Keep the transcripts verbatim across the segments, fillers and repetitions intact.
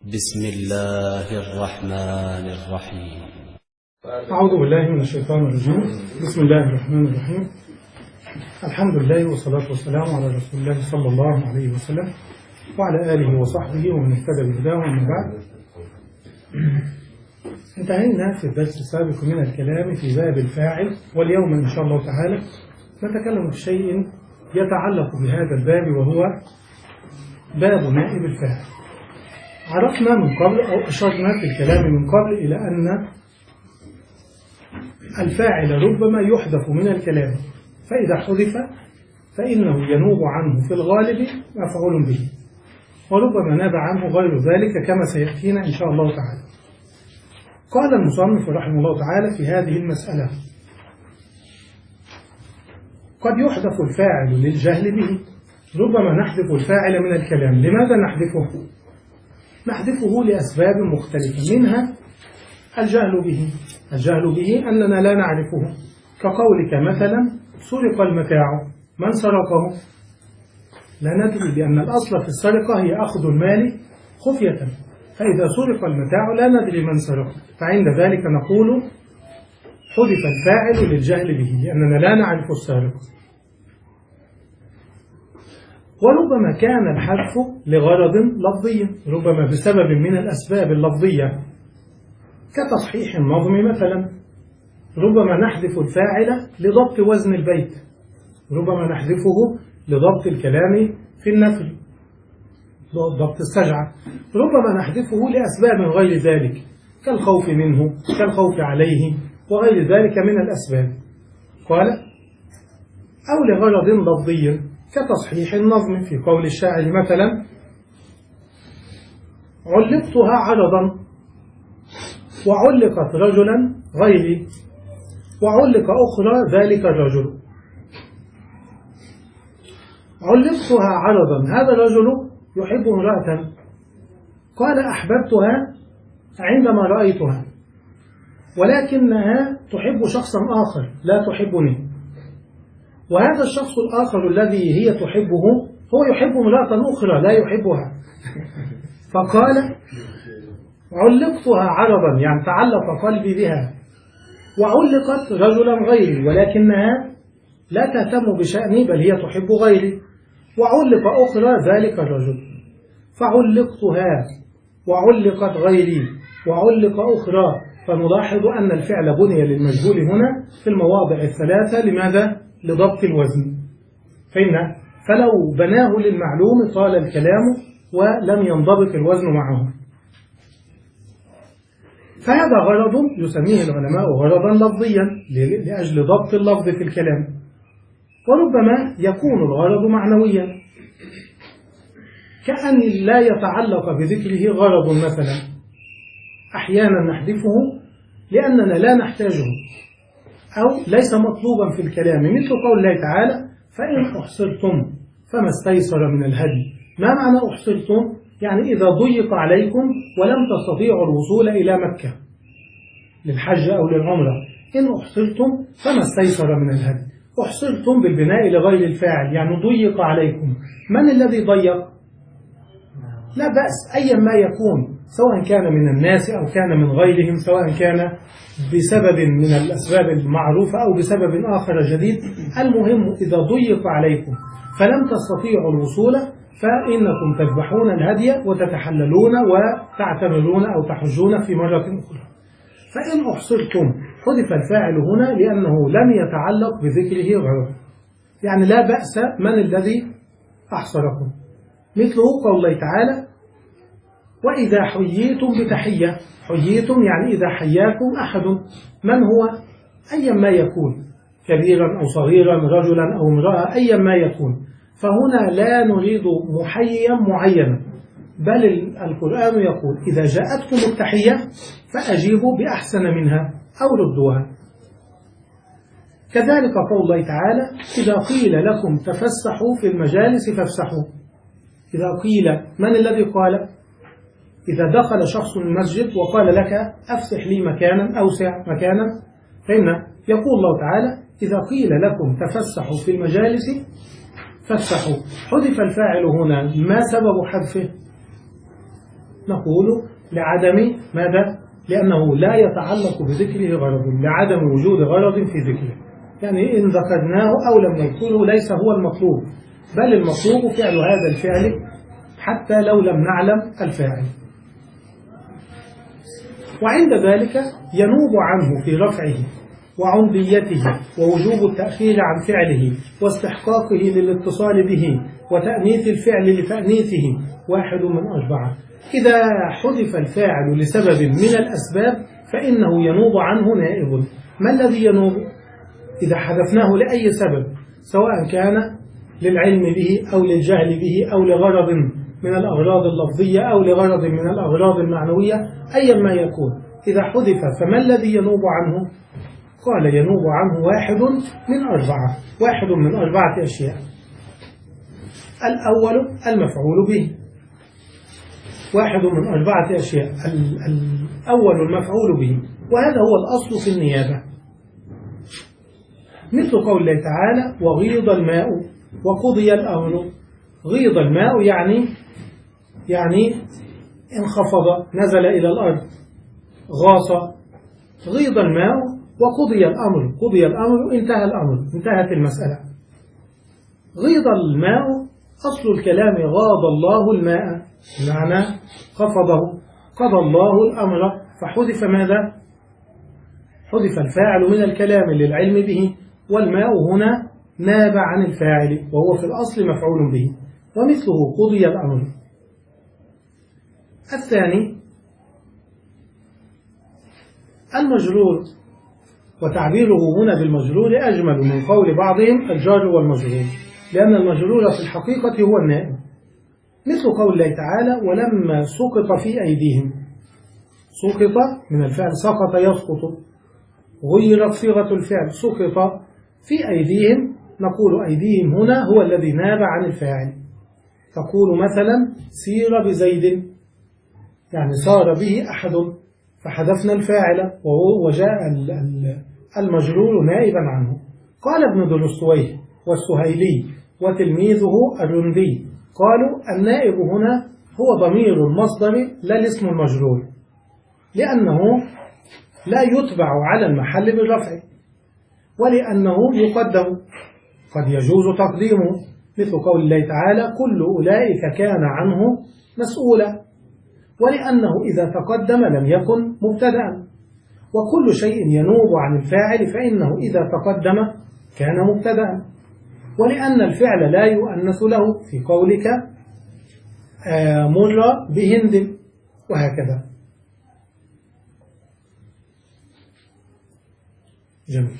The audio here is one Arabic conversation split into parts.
بسم الله الرحمن الرحيم. أعوذ بالله من الشيطان الرجيم. بسم الله الرحمن الرحيم. الحمد لله والصلاة والسلام على رسول الله صلى الله عليه وسلم وعلى آله وصحبه ومن اهتدى بهداه. ومن بعد، انتهينا في الدرس السابق من الكلام في باب الفاعل، واليوم إن شاء الله تعالى نتكلم في شيء يتعلق بهذا الباب، وهو باب نائب الفاعل. عرفنا من قبل أو أشرنا في الكلام من قبل إلى أن الفاعل ربما يحذف من الكلام، فإذا حذف فإنه ينوب عنه في الغالب مفعول به، وربما ناب عنه غير ذلك كما سيأتينا إن شاء الله تعالى. قال المصنف رحمه الله تعالى في هذه المسألة: قد يحذف الفاعل للجهل به. ربما نحذف الفاعل من الكلام. لماذا نحذفه؟ نحذفه لأسباب مختلفة، منها الجهل به. الجهل به أننا لا نعرفه، كقولك مثلا: سرق المتاع، من سرقه؟ لا ندري، لأن الأصل في السرقة هي أخذ المال خفية، فإذا سرق المتاع لا ندري من سرقه، فعند ذلك نقول حذف الفاعل للجهل به لأننا لا نعرف السارق. وربما كان الحذف لغرض لفظي، ربما بسبب من الأسباب اللفظية كتصحيح النظم مثلا. ربما نحذف الفاعل لضبط وزن البيت، ربما نحذفه لضبط الكلام في النثر، ضبط السجعة. ربما نحذفه لأسباب غير ذلك كالخوف منه، كالخوف عليه، وغير ذلك من الأسباب. قال: أو لغرض لفظي كتصحيح النظم، في قول الشاعر مثلا: علقتها عرضا وعلقت رجلا غيري وعلق أخرى ذلك الرجل. علقتها عرضا، هذا الرجل يحب امرأة، قال: أحببتها عندما رأيتها، ولكنها تحب شخصا آخر لا تحبني، وهذا الشخص الآخر الذي هي تحبه هو يحب امرأة أخرى لا يحبها. فقال: علقتها عرضا، يعني تعلق قلبي بها، وعلقت رجلا غيري ولكنها لا تهتم بشأني بل هي تحب غيري، وعلق أخرى ذلك الرجل. فعلقتها وعلقت غيري وعلق أخرى. فنلاحظ أن الفعل بني للمجهول هنا في المواضع الثلاثة. لماذا؟ لضبط الوزن. فإن فلو بناه للمعلوم طال الكلام ولم ينضبط الوزن معه. فهذا غرض يسميه العلماء غرضا لفظيا لأجل ضبط اللفظ في الكلام. وربما يكون الغرض معنويا، كأن لا يتعلق بذكره غرض مثلا، أحيانا نحذفه لأننا لا نحتاجه أو ليس مطلوبا في الكلام، مثل قول الله تعالى: فإن أحصرتم فما استيسر من الهدي. ما معنى أحصرتم؟ يعني إذا ضيق عليكم ولم تستطيعوا الوصول إلى مكة للحج أو للعمرة، إن أحصرتم فما استيسر من الهدي. أحصرتم بالبناء لغير الفاعل، يعني ضيق عليكم. من الذي ضيق؟ لا بأس، أيا ما يكون، سواء كان من الناس أو كان من غيرهم، سواء كان بسبب من الأسباب المعروفة أو بسبب آخر جديد. المهم إذا ضيق عليكم فلم تستطيعوا الوصول فإنكم تذبحون الهدي وتتحللون وتعتمرون أو تحجون في مرة أخرى. فإن أحصرتم حذف الفاعل هنا لأنه لم يتعلق بذكره غرض، يعني لا بأس من الذي أحصركم. مثله قول الله تعالى: وإذا حييتم بتحية. حييتم يعني إذا حياكم أحد، من هو؟ أيا ما يكون، كبيرا أو صغيرا، رجلا أو امرأة، أيا ما يكون. فهنا لا نريد محيا معينا، بل القرآن يقول: إذا جاءتكم التحية فأجيبوا بأحسن منها أو ردوها. كذلك قول الله تعالى: إذا قيل لكم تفسحوا في المجالس فافسحوا. إذا قيل، من الذي قال؟ إذا دخل شخص المسجد وقال لك: أفسح لي مكانا، أوسع مكانا، فإن يقول الله تعالى: إذا قيل لكم تفسحوا في المجالس فافسحوا. حذف الفاعل هنا، ما سبب حذفه؟ نقول لعدم ماذا؟ لأنه لا يتعلق بذكره غرض، لعدم وجود غرض في ذكره. يعني إن ذكرناه أو لم نذكره ليس هو المطلوب، بل المطلوب فعل هذا الفعل حتى لو لم نعلم الفاعل. وعند ذلك ينوب عنه في رفعه وعمديته ووجوب التأخير عن فعله واستحقاقه للاتصال به وتأنيث الفعل لتأنيثه واحد من أربعة. إذا حذف الفاعل لسبب من الأسباب فإنه ينوب عنه نائب. ما الذي ينوب؟ إذا حذفناه لأي سبب، سواء كان للعلم به أو للجهل به أو لغرض من الأغراض اللفظية أو لغرض من الأغراض المعنوية، أيا ما يكون، إذا حذف فما الذي ينوب عنه؟ قال ينوب عنه واحد من أربعة، واحد من أربعة أشياء. الأول المفعول به، واحد من أربعة أشياء. الأول المفعول به، وهذا هو الأصل في النيابة، مثل قول الله تعالى وغيض الماء وقضي الأمر. غيض الماء يعني يعني انخفض، نزل إلى الأرض، غاص. غيض الماء وقضي الأمر، قضي الأمر انتهى الأمر، انتهت المسألة. غيض الماء أصل الكلام غاض الله الماء، بمعنى خفضه، قضى الله الأمر، فحذف ماذا؟ حذف الفاعل من الكلام للعلم به، والماء هنا ناب عن الفاعل وهو في الأصل مفعول به، ومثله قضي الأمر. الثاني المجرور، وتعبيره هنا بالمجرور أجمل من قول بعضهم الجار والمجرور، لأن المجرور في الحقيقة هو النائب، مثل قول الله تعالى ولما سقط في أيديهم. سقط من الفعل سقط يسقط، غيرت صيغة الفعل سقط في أيديهم، نقول أيديهم هنا هو الذي ناب عن الفاعل. تقول مثلا سير بزيد، يعني صار به أحد، فحذفنا الفاعل وجاء المجرور نائبا عنه. قال ابن دروستويه والسهيلي وتلميذه الرندي قالوا النائب هنا هو ضمير المصدر لا الاسم المجرور، لأنه لا يتبع على المحل بالرفع، ولأنه يقدم، قد يجوز تقديمه، مثل قول الله تعالى كل أولئك كان عنه مسؤولا، ولأنه إذا تقدم لم يكن مبتدأ. وكل شيء ينوب عن الفاعل فإنه إذا تقدم كان مبتدأ، ولأن الفعل لا يؤنث له في قولك مر بهند، وهكذا. جميل.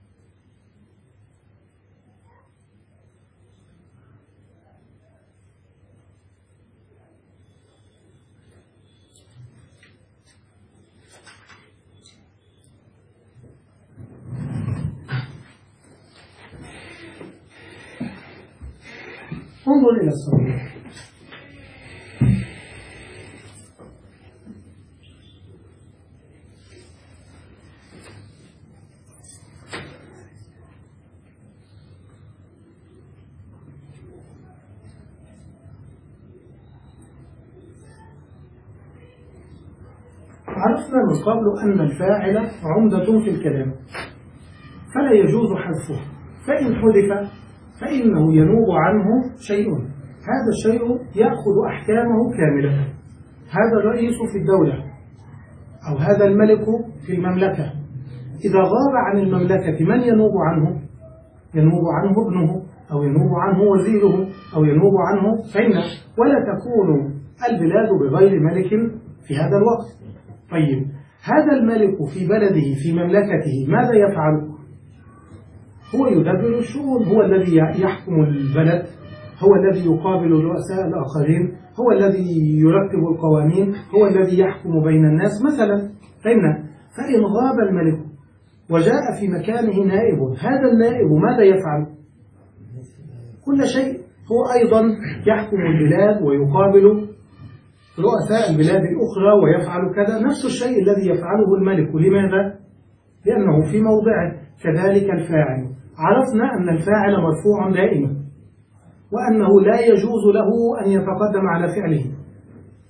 انظر إلى الصغير. عرفنا من قبل أن الفاعل عمدة في الكلام فلا يجوز حذفه، فإن حذف فإنه ينوب عنه شيء، هذا الشيء يأخذ أحكامه كاملة. هذا الرئيس في الدولة أو هذا الملك في المملكة، إذا غاب عن المملكة من ينوب عنه؟ ينوب عنه ابنه، أو ينوب عنه وزيره، أو ينوب عنه فإن، ولا تكون البلاد بغير ملك في هذا الوقت. طيب هذا الملك في بلده في مملكته ماذا يفعل؟ هو يدبر الشؤون، هو الذي يحكم البلد، هو الذي يقابل الرؤساء الآخرين، هو الذي يرتب القوانين، هو الذي يحكم بين الناس مثلا. فإن فإن غاب الملك وجاء في مكانه نائب، هذا النائب ماذا يفعل؟ كل شيء، هو أيضا يحكم البلاد ويقابل رؤساء البلاد الأخرى ويفعل كذا، نفس الشيء الذي يفعله الملك. لماذا؟ لأنه في موضعه. كذلك الفاعل، عرفنا أن الفاعل مرفوع دائما، وأنه لا يجوز له أن يتقدم على فعله،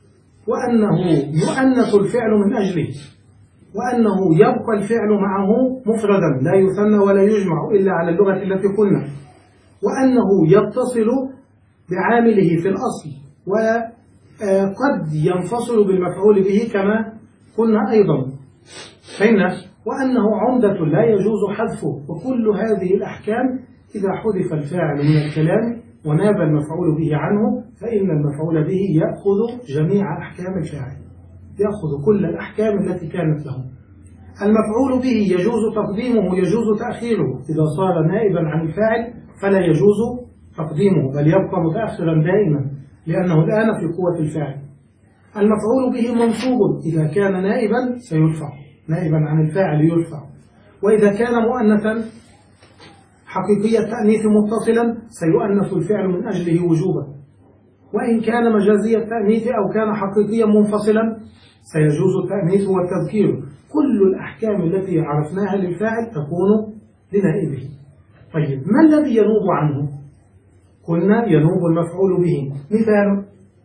وأنه يؤنث الفعل من أجله، وأنه يبقى الفعل معه مفردا لا يثنى ولا يجمع إلا على اللغة التي قلنا، وأنه يتصل بعامله في الأصل وقد ينفصل بالمفعول به كما قلنا أيضا، فإن وأنه عمدة لا يجوز حذفه. وكل هذه الأحكام إذا حذف الفاعل من الكلام وناب المفعول به عنه فإن المفعول به يأخذ جميع أحكام الفاعل، يأخذ كل الأحكام التي كانت له. المفعول به يجوز تقديمه يجوز تأخيره، إذا صار نائبا عن الفاعل فلا يجوز تقديمه بل يبقى متأخرا دائما لأنه الآن في قوة الفاعل. المفعول به منصوب، إذا كان نائبا سيرفع، نائبا عن الفاعل يرفع. وإذا كان مؤنثا حقيقي التأنيث متصلا سيؤنث الفعل من أجله وجوبا. وإن كان مجازي التأنيث أو كان حقيقيا منفصلا سيجوز التأنيث والتذكير. كل الأحكام التي عرفناها للفاعل تكون لنائبه. طيب ما الذي ينوب عنه؟ قلنا ينوب المفعول به. مثال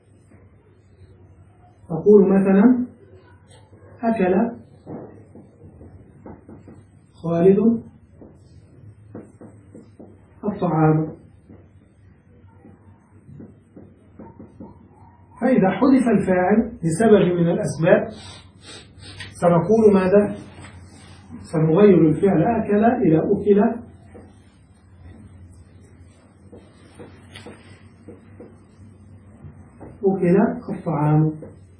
تقول مثلا أكل خالد الطعام، فإذا حذف الفاعل لسبب من الأسباب سنقول ماذا؟ سنغير الفعل أكل إلى أكل، أكل الطعام.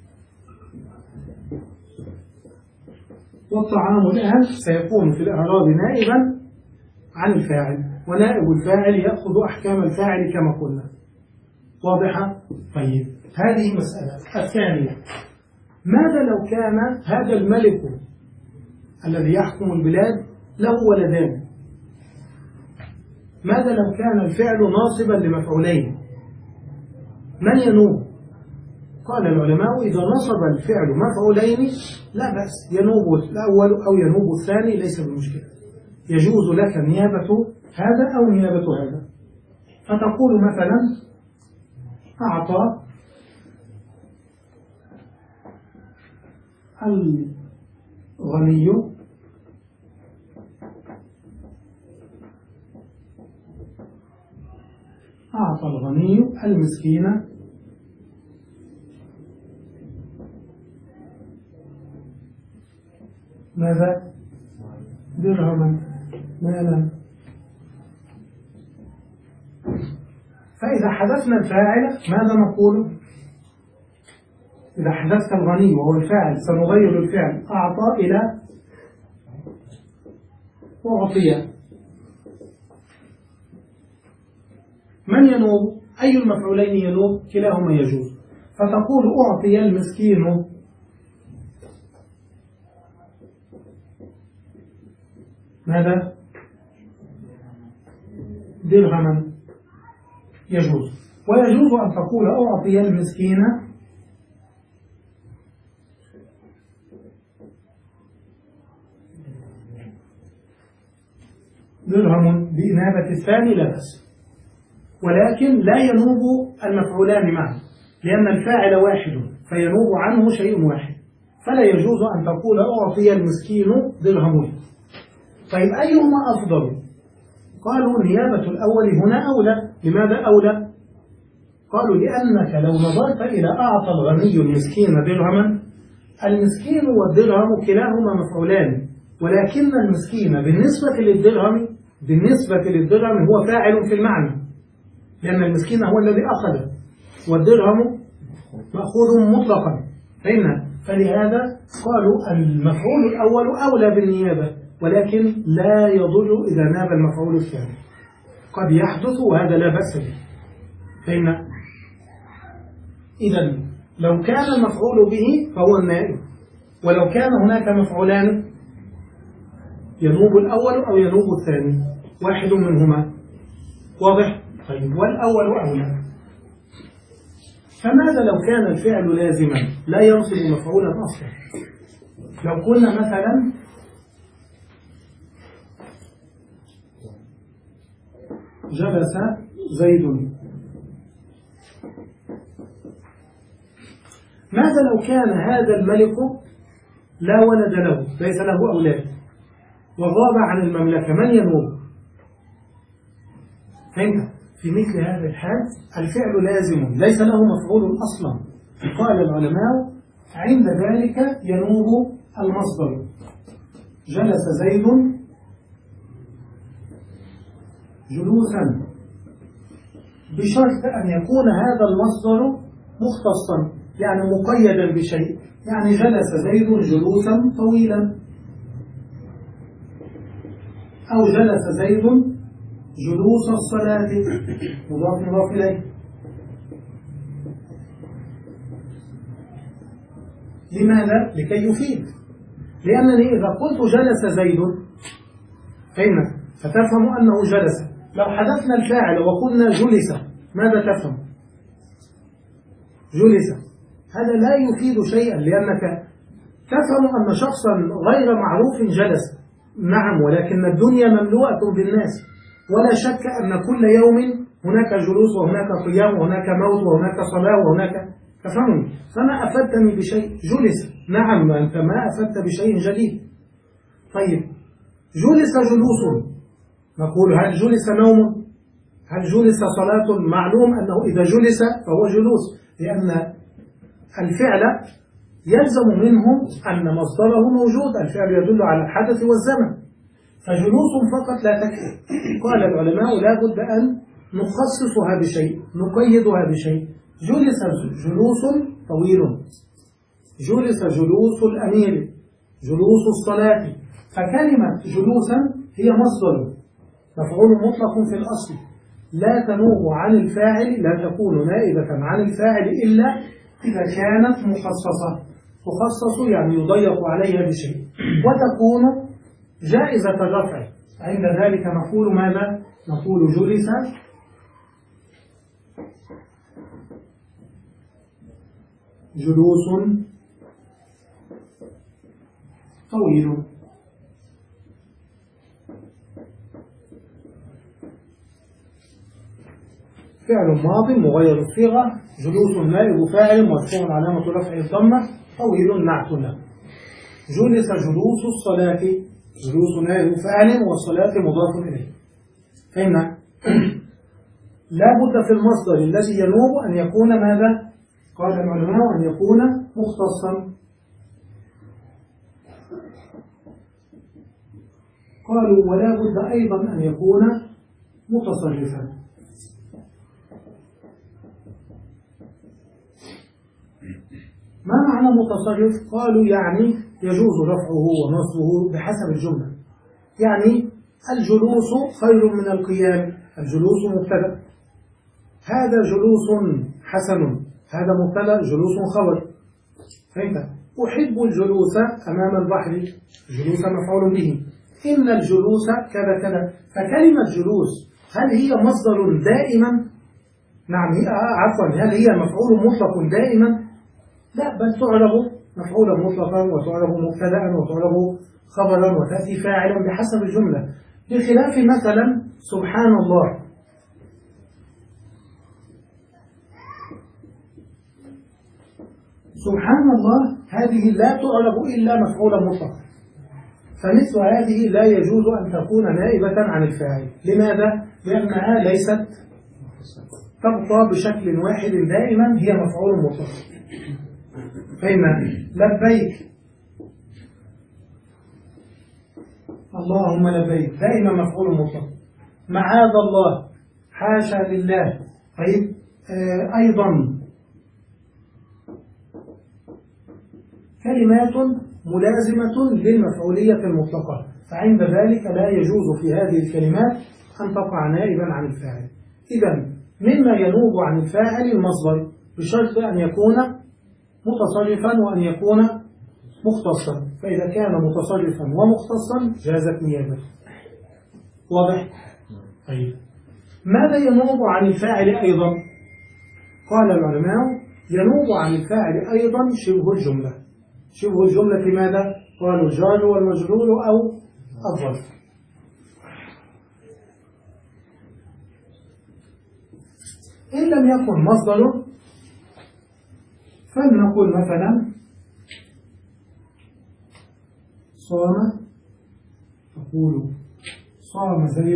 والطعام الآن سيكون في الإعراب نائبا عن الفاعل، ونائب الفاعل يأخذ أحكام الفاعل كما قلنا. واضحة؟ طيب هذه مسألة. الثانية، ماذا لو كان هذا الملك الذي يحكم البلاد له ولدان؟ ماذا لو كان الفعل ناصبا لمفعولين؟ من ينوب؟ قال العلماء إذا نصب الفعل مفعولين لا بأس، ينوب الأول أو ينوب الثاني ليس بمشكلة، يجوز لك نيابة هذا أو نيابة هذا. فتقول مثلا أعطى الغني أعطى الغني المسكين ماذا؟ درهما مالا. فإذا حذفنا الفاعل ماذا نقول؟ إذا حذفت الغني وهو الفاعل سنغير الفعل أعطى إلى أعطي. من ينوب؟ أي المفعولين ينوب؟ كلاهما يجوز. فتقول أعطي المسكين ماذا؟ درهما، يجوز. ويجوز أن تقول أعطي المسكين درهم بإنابة الثاني لا بأس، ولكن لا ينوب المفعولان معا لأن الفاعل واحد فينوب عنه شيء واحد، فلا يجوز أن تقول أعطي المسكين درهمين. طيب أيهما أفضل؟ قالوا نيابة الأول هنا أولى. لماذا أولى؟ قالوا لأنك لو نظرت إلى أعطى الغني المسكين درهما، المسكين والدرهم كلاهما مفعولان، ولكن المسكين بالنسبة للدرهم بالنسبة للدرهم هو فاعل في المعنى، لأن المسكين هو الذي أخذ والدرهم مأخوذ مطلقا، فإن فلهذا قالوا المفعول الأول أولى بالنيابة، ولكن لا يضر إذا ناب المفعول الثاني، قد يحدث وهذا لا بأس به. فإن إذا لو كان المفعول به فهو النائب، ولو كان هناك مفعولان ينوب الأول أو ينوب الثاني، واحد منهما. واضح؟ طيب والأول أولى. فماذا لو كان الفعل لازما لا ينصب مفعولا أصلا؟ لو قلنا مثلا جلس زيد، ماذا لو كان هذا الملك لا ولد له، ليس له أولاد، وغاب عن المملكة، من ينوب؟ فهمت؟ في مثل هذا الحال الفعل لازم ليس له مفعول أصلا. قال العلماء عند ذلك ينوب المصدر. جلس زيد جلوسا، بشرط أن يكون هذا المصدر مختصا، يعني مقيدا بشيء، يعني جلس زيد جلوسا طويلا، أو جلس زيد جلوس الصلاة، مضاف مضاف إليه. لماذا؟ لكي يفيد. لأنني إذا قلت جلس زيد فهمنا فتفهم أنه جلس. لو حذفنا الفاعل وقلنا جلس ماذا تفهم؟ جلس، هذا لا يفيد شيئا، لأنك تفهم أن شخصا غير معروف جلس. نعم، ولكن الدنيا مملوءة بالناس، ولا شك أن كل يوم هناك جلوس وهناك قيام وهناك موت وهناك صلاة وهناك، تفهمني؟ فما أفدتني بشيء. جلس، نعم، أنت ما أفدت بشيء جديد. طيب، جلس جلوس، نقول هل جلس نوم؟ هل جلس صلاة؟ معلوم أنه إذا جلس فهو جلوس، لأن الفعل يلزم منه أن مصدره موجود، الفعل يدل على الحدث والزمن، فجلوس فقط لا تكفي. قال العلماء لا بد أن نخصصها بشيء، نقيدها بشيء. جلس جلوس طويل، جلس جلوس الأمير، جلوس الصلاة. فكلمة جلوسا هي مصدر مفعول مطلق في الأصل، لا تنوب عن الفاعل، لا تكون نائبة عن الفاعل إلا إذا كانت مخصصة. تخصص يعني يضيق عليها بشيء، وتكون جائزة الرفع. عند ذلك نقول ماذا؟ نقول جلس جلوس طويل. فعل ماض مغير الصيغة، جلوس نائب فاعل مرفوع علامة رفعه الضمة، طويل نعت له. جلس جلوس الصلاة، جلوس نائب فاعل والصلاة مضاف إليه. فهمنا؟ لا بد في المصدر الذي ينوب أن يكون ماذا؟ قال العلماء أن يكون مختصا. قالوا ولا بد أيضا أن يكون متصرفا. ما معنى متصرف؟ قالوا يعني يجوز رفعه ونصبه بحسب الجملة. يعني الجلوس خير من القيام، الجلوس مبتدأ، هذا جلوس حسن، هذا مبتدأ، جلوس خبر. فهمت؟ أحب الجلوس أمام البحر، جلوس مفعول به. إن الجلوس كذا كذا. فكلمة جلوس هل هي مصدر دائما؟ نعم، هي عفوا هل هي مفعول مطلق دائما؟ لا، بل تعرب مفعولا مطلقا وتعرب مبتدأ وتعرب خبرا وتأتي فاعلا بحسب الجملة، بخلاف مثلا سبحان الله. سبحان الله هذه لا تعرب إلا مفعولا مطلقا، فمثل هذه لا يجوز أن تكون نائبة عن الفاعل. لماذا؟ لأنها ليست تبقى بشكل واحد دائما، هي مفعول مطلق. فإن لبيك اللهم لبيك دائما مفعول مطلق. معاذ الله، حاشا لله. طيب آه أيضا كلمات ملازمة للمفعولية المطلقة، فعند ذلك لا يجوز في هذه الكلمات أن تقع نائبا عن الفاعل. إذن مما ينوب عن الفاعل المصدر بشرط أن يكون متصرفا وأن يكون مختصا، فإذا كان متصرفا ومختصا جازت نيابته. واضح؟ طيب ماذا ينوب عن الفاعل أيضا؟ قال العلماء ينوب عن الفاعل أيضا شبه الجملة. شبه الجملة ماذا؟ قالوا الجار والمجرور أو الظرف. إن لم يكن مصدر فلنقول مثلا صام، تقول صام زيد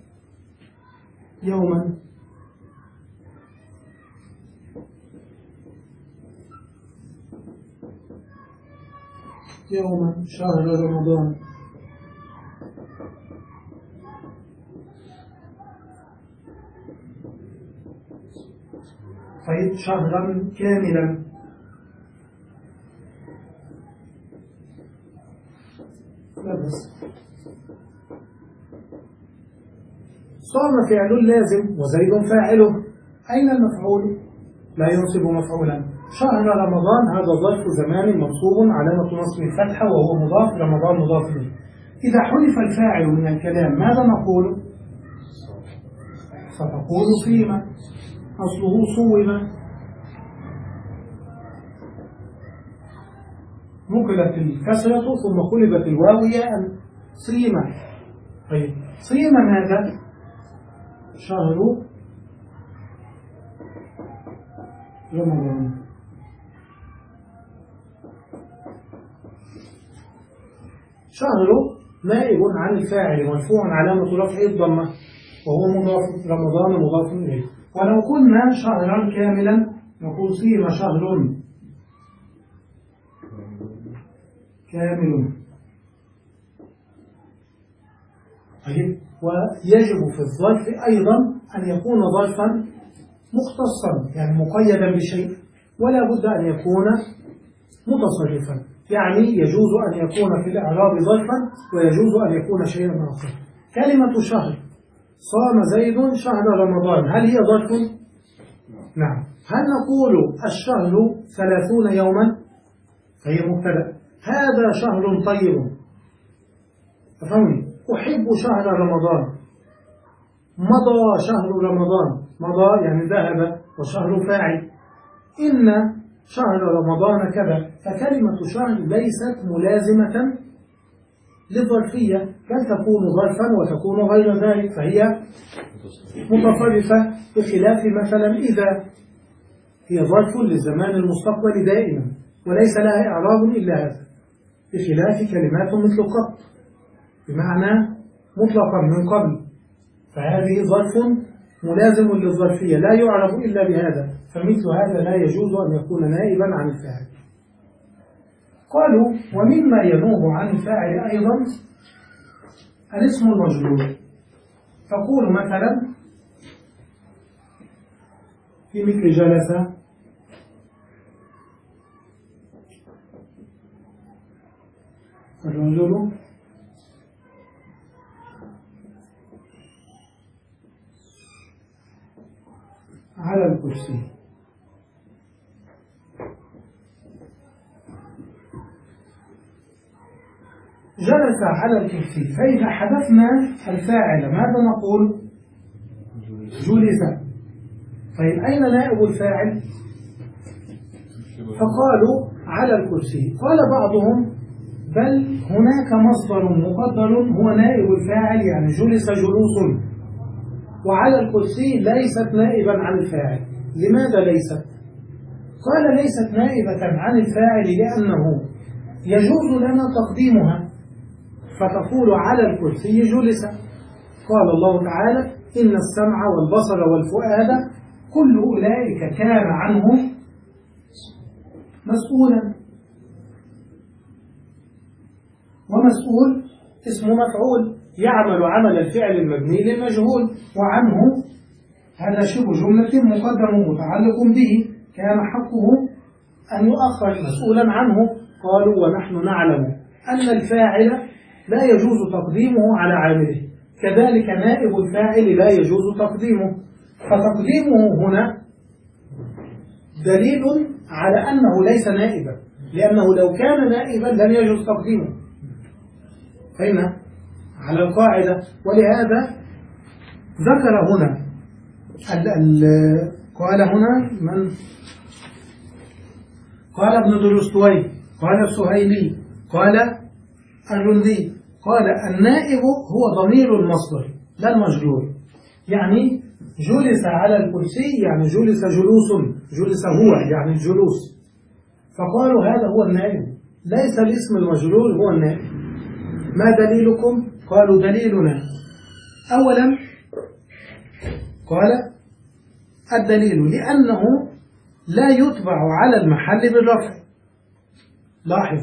يوما، يوما شهر رمضان. طيب شهرا كاملا، لا بس صام فعل لازم وزيد فاعله، أين المفعول؟ لا ينصب مفعولا. شهر رمضان هذا ظرف زمان منصوب علامة نصب الفتحة وهو مضاف، رمضان مضاف إليه. إذا حذف الفاعل من الكلام ماذا نقول؟ ستقول صيم، أصله صوم، نقلت الكسرة ثم قلبت الواو ياء، صيم. طيب صيم ماذا؟ شهر رمضان. شهر نائب عن الفاعل مرفوع علامة رفعه الضمة وهو مضاف، رمضان مضاف إليه. ولو قلنا شهرا كاملا نقول صيم شهر كامل. طيب ويجب في الظرف أيضا أن يكون ظرفا مختصا يعني مقيدا بشيء، ولا بد أن يكون متصرفا، يعني يجوز أن يكون في الإعراب ظرفا ويجوز أن يكون شيئا آخر. كلمة شهر، صام زيد شهر رمضان، هل هي ظرف؟ نعم. هل نقول الشهر ثلاثون يوما؟ فهي مبتدأ. هذا شهر طيب، تفهمني؟ أحب شهر رمضان، مضى شهر رمضان، مضى يعني ذهب وشهر فاعل، إن شهر رمضان كذا. فكلمة شهر ليست ملازمة للظرفية، بل تكون ظرفا وتكون غير ذلك، فهي متصرفة، بخلاف مثلا إذا هي ظرف للزمان المستقبل دائما وليس لها إعراب إلا هذا، بخلاف كلمات مثل قط بمعنى مطلقا من قبل، فهذه ظرف ملازم للظرفية لا يعرف إلا بهذا، فمثل هذا لا يجوز أن يكون نائبا عن الفاعل. قالوا ومما ينوب عن الفاعل أيضا الاسم المجرور. تقول مثلا في مثل جلس، الرجل على الكرسي، جلس على الكرسي. فإذا حذفنا الفاعل ماذا نقول؟ جلس. طيب أين نائب الفاعل؟ فقالوا على الكرسي. قال بعضهم بل هناك مصدر مقدر هو نائب الفاعل، يعني جلس جلوس، وعلى الكرسي ليست نائبا عن الفاعل. لماذا ليست؟ قال ليست نائبة عن الفاعل لأنه يجوز لنا تقديمها، فتقول على الكرسي جلس. قال الله تعالى إن السمع والبصر والفؤاد كل أولئك كان عنه مسؤولا، ومسؤول اسم مفعول يعمل عمل الفعل المبني للمجهول، وعنه هذا شبه جملة مقدم متعلق به، كان حقه أن يؤخر مسؤولا عنه. قالوا ونحن نعلم أن الفاعل لا يجوز تقديمه على عامله، كذلك نائب الفاعل لا يجوز تقديمه، فتقديمه هنا دليل على أنه ليس نائبا، لأنه لو كان نائبا لم يجوز تقديمه. فهنا على القاعدة. ولهذا ذكر هنا ال ال قال هنا من قال ابن درستوي، قال السهيلي، قال الرندي، قال النائب هو ضمير المصدر لا المجرور، يعني جلس على الكرسي يعني جلس جلوس، جلس هو يعني الجلوس، فقالوا هذا هو النائب، ليس الاسم المجرور هو النائب. ما دليلكم؟ قالوا دليلنا أولا قال الدليل لأنه لا يتبع على المحل بالرفع. لاحظ،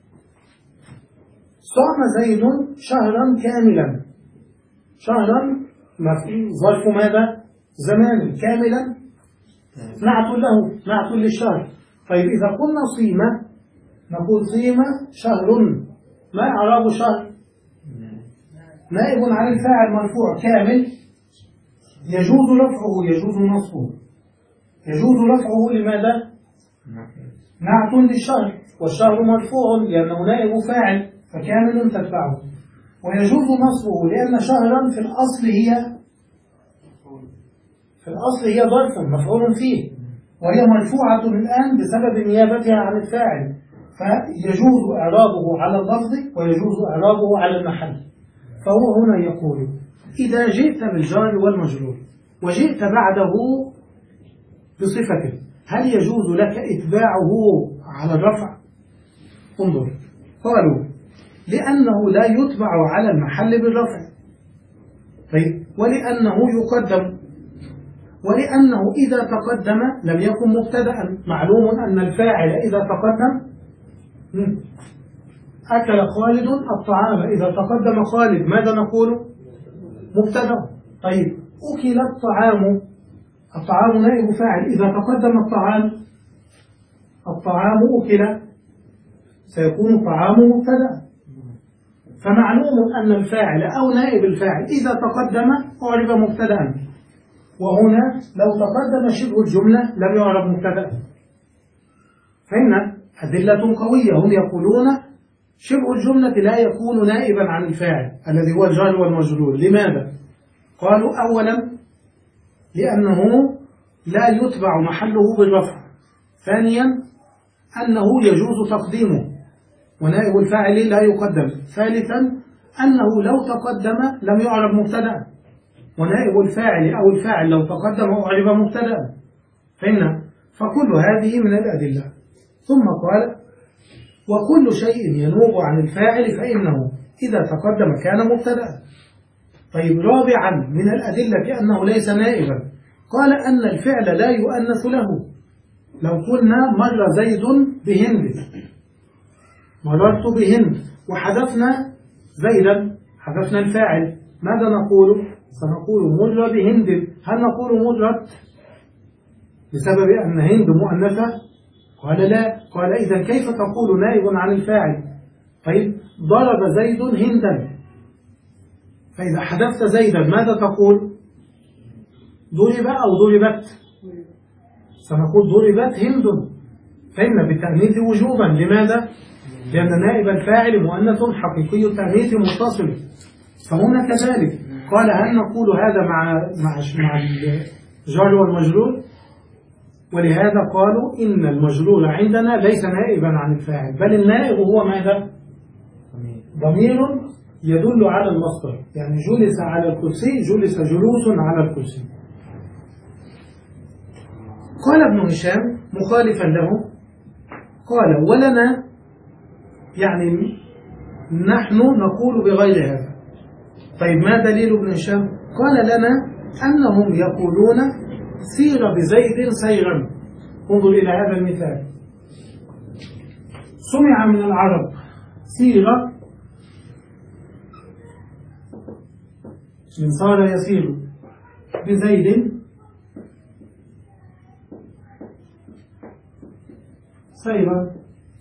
صام زيد شهرا كاملا، شهرا ظرف ماذا؟ زمان، كاملا نعت له، نعت للشهر. طيب إذا قلنا صيم نقول صيم شهر، ما إعراب شهر؟ نائب عن الفاعل مرفوع كامل، يجوز رفعه يجوز نصبه. يجوز رفعه لماذا؟ نعت للشهر، والشهر مرفوع لأنه نائب فاعل فكامل تتبعه. ويجوز نصبه لأن شهرا في الأصل هي في الأصل هي ظرف مفعول فيه، وهي مرفوعة الآن بسبب نيابتها عن الفاعل، فيجوز إعرابه على اللفظ ويجوز إعرابه على المحل. فهو هنا يقول إذا جئت بالجار والمجرور وجئت بعده بصفته هل يجوز لك إتباعه على الرفع؟ انظر، قالوا لأنه لا يتبع على المحل بالرفع، طيب ولأنه يقدم، ولأنه إذا تقدم لم يكن مبتدأ. معلوم أن الفاعل إذا تقدم، أكل خالد الطعام، إذا تقدم خالد ماذا نقول؟ مبتدأ. طيب أكل الطعام، الطعام نائب فاعل، إذا تقدم الطعام، الطعام أكل سيكون طعام مبتدأ. فمعلوم أن الفاعل أو نائب الفاعل إذا تقدم أعرب مبتدأ، وهنا لو تقدم شبه الجملة لم يعرب مبتدأ. فإن أدلة قوية، هم يقولون شبه الجملة لا يكون نائبا عن الفاعل الذي هو الجار والمجرور. لماذا؟ قالوا أولا لأنه لا يتبع محله بالرفع، ثانيا أنه يجوز تقديمه ونائب الفاعل لا يقدم، ثالثا أنه لو تقدم لم يعرب مبتدأ، ونائب الفاعل أو الفاعل لو تقدم أعرب مبتدأ. فإن فكل هذه من الأدلة. ثم قال وكل شيء ينوب عن الفاعل فإنه إذا تقدم كان مبتدأ. طيب رابعا من الأدلة أنه ليس نائبا، قال أن الفعل لا يؤنث له. لو قلنا مر زيد بهند، مررت بهند، وحذفنا زيدا، حذفنا الفاعل، ماذا نقول؟ سنقول مر بهند. هل نقول مرت بسبب أن هند مؤنثة؟ قال لا. قال إذا كيف تقول نائب عن الفاعل؟ طيب ضرب زيد هندا، فإذا حذفت زيدا ماذا تقول؟ ضرب أو ضربت؟ سنقول ضربت هند، فإن بالتأنيث وجوبا. لماذا؟ لأن نائب الفاعل مؤنث حقيقي التأنيث متصل. فهنا كذلك قال هل نقول هذا مع مع مع الجار والمجرور؟ ولهذا قالوا إن المجرور عندنا ليس نائبا عن الفاعل، بل النائب هو ماذا؟ ضمير يدل على المصدر، يعني جلس على الكرسي، جلس جلوس على الكرسي. قال ابن هشام مخالفا له، قال ولنا، يعني نحن نقول بغير هذا. طيب ما دليل ابن هشام؟ قال لنا أنهم يقولون سير بزيد سيرا. انظر إلى هذا المثال، سمع من العرب سير من صار يسير، بزيد سيرا.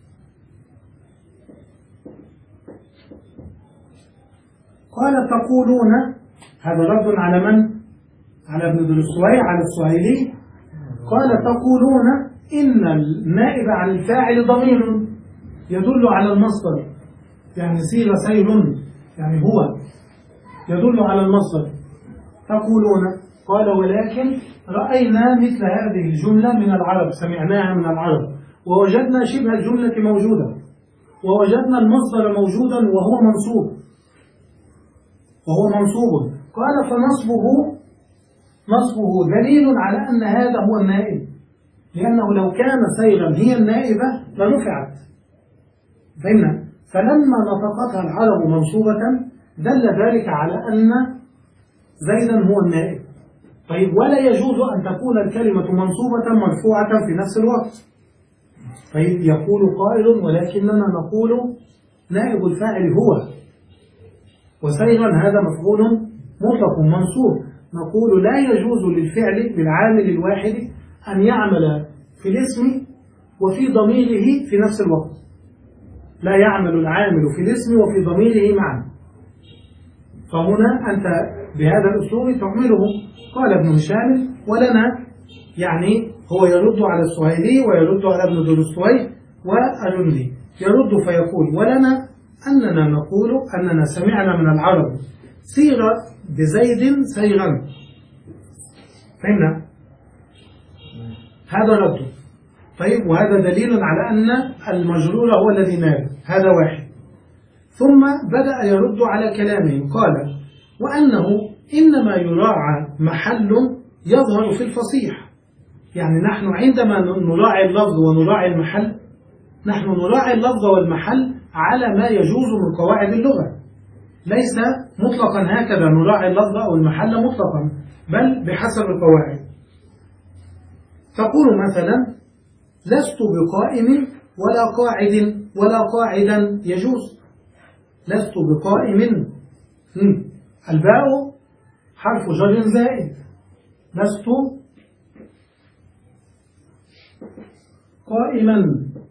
قال تقولون، هذا رد على من؟ على ابن دلسوي، على السهيلي. قال تقولون إن النائب عن الفاعل ضمير يدل على المصدر، يعني سير سير يعني هو يدل على المصدر. تقولون، قال ولكن رأينا مثل هذه الجملة من العرب، سمعناها من العرب، ووجدنا شبه الجملة موجودة، ووجدنا المصدر موجودا وهو منصوب وهو منصوب. قال فنصبه نصبه دليل على أن هذا هو النائب، لأنه لو كان سيرا هي النائبة لرفعت. فهمنا؟ فلما نطقتها العرب منصوبة دل ذلك على أن زيدا هو النائب. طيب ولا يجوز أن تكون الكلمة منصوبة مرفوعة في نفس الوقت. طيب يقول قائل ولكننا نقول نائب الفاعل هو، وسيرا هذا مفعول مطلق منصوب. نقول لا يجوز للفعل للعامل الواحد أن يعمل في الاسم وفي ضميره في نفس الوقت. لا يعمل العامل في الاسم وفي ضميره معا. فهنا أنت بهذا الأسلوب تعمله. قال ابن هشام ولنا، يعني هو يرد على السهيلي ويرد على ابن دولستوي والجندي. يرد فيقول ولنا أننا نقول أننا سمعنا من العرب سير بزيد سيرا. فهمنا؟ هذا رد. طيب وهذا دليل على أن المجرور هو الذي ناب. هذا واحد. ثم بدأ يرد على كلامهم. قال وأنه إنما يراعى محل يظهر في الفصيح. يعني نحن عندما نراعي اللفظ ونراعي المحل، نحن نراعي اللفظ والمحل على ما يجوز من قواعد اللغة، ليس مطلقا هكذا نراعي اللفظ أو المحل مطلقا، بل بحسب القواعد. تقول مثلا لست بقائم ولا قاعد ولا قاعدا يجوز. لست بقائم، الباء حرف جر زائد. لست قائما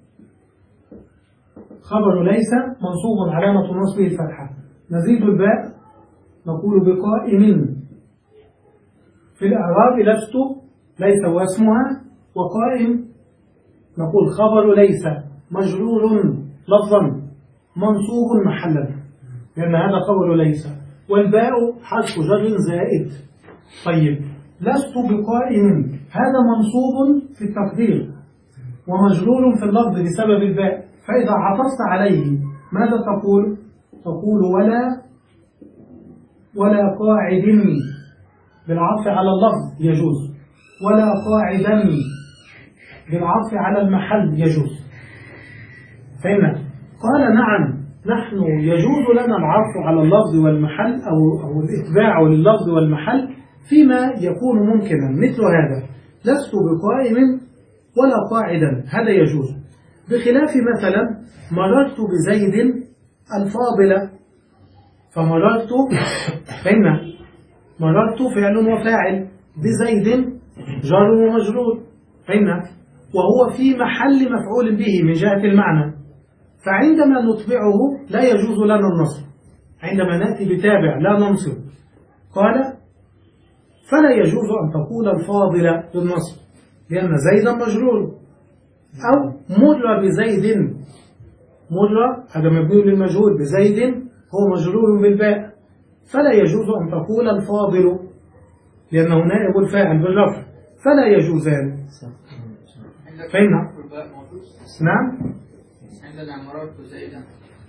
خبر ليس منصوب علامة نصبه الفتحة. نزيد الباء نقول بقائم. في الإعراب لست ليس واسمها، وقائم نقول خبر ليس مجرور لفظا منصوب محلا، لأن هذا خبر ليس، والباء حرف جر زائد. طيب لست بقائم هذا منصوب في التقدير ومجرور في اللفظ بسبب الباء، فإذا عطفت عليه ماذا تقول؟ تقول ولا ولا قاعد بالعطف على اللفظ يجوز، ولا قاعدا بالعطف على المحل يجوز. فهمنا؟ قال نعم، نحن يجوز لنا العطف على اللفظ والمحل أو, أو الإتباع لللفظ والمحل فيما يكون ممكنا، مثل هذا لست بقائم ولا قاعدا، هذا يجوز. بخلاف مثلا مررت بزيد الفاضلة، فمررت فهمنا؟ مررت فعل وفاعل، بزيد جار ومجرور، فهمنا؟ وهو في محل مفعول به من جهة المعنى. فعندما نتبعه لا يجوز لنا النصب، عندما نأتي بتابع لا ننصب. قال فلا يجوز أن تقول الفاضلة للنصب لأن زيدا مجرور، أو مر بزيد، مر هذا مبني للمجهول، بزيد هو مجرور بالباء، فلا يجوز أن تقول الفاضل لأنه نائب الفاعل بالرفع، فلا يجوزان. فهمنا؟ نعم. عندنا مررت زيدا.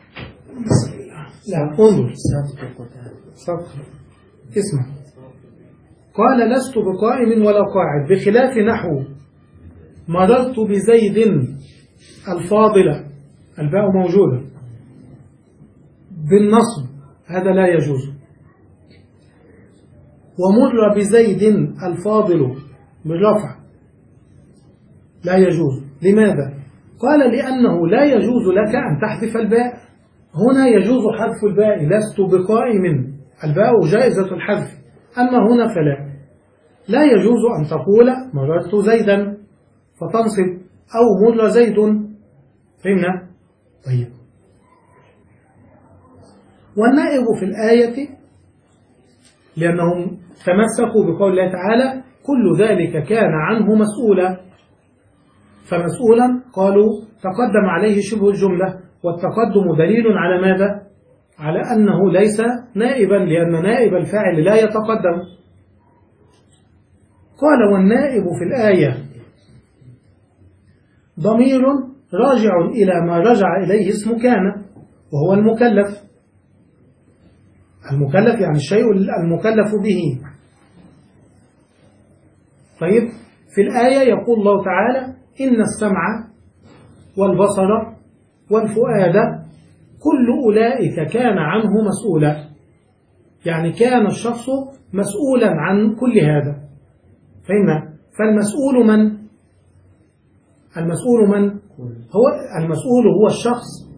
لا انظر سطر اسمع. قال لست بقائم ولا قاعد، بخلاف نحو مررت بزيد الفاضلة، الباء موجودة بالنصب، هذا لا يجوز. ومر بزيد الفاضل بالرفع لا يجوز. لماذا؟ قال لأنه لا يجوز لك أن تحذف الباء. هنا يجوز حذف الباء، لست بقائم، الباء جائزة الحذف، أما هنا فلا. لا يجوز أن تقول مررت زيدا فتنصب، أو مر زيد. فهمنا؟ طيب. والنائب في الآية لأنهم تمسكوا بقول الله تعالى كل ذلك كان عنه مسؤولا، فمسؤولا قالوا تقدم عليه شبه الجملة، والتقدم دليل على ماذا؟ على أنه ليس نائبا، لأن نائب الفاعل لا يتقدم. قال والنائب في الآية ضمير راجع إلى ما رجع إليه اسم كان، وهو المكلف. المكلف يعني الشيء المكلف به. طيب في الآية يقول الله تعالى إن السمع والبصر والفؤاد كل أولئك كان عنه مسؤولا، يعني كان الشخص مسؤولا عن كل هذا. فهمنا؟ فالمسؤول من؟ المسؤول من؟ هو المسؤول هو الشخص.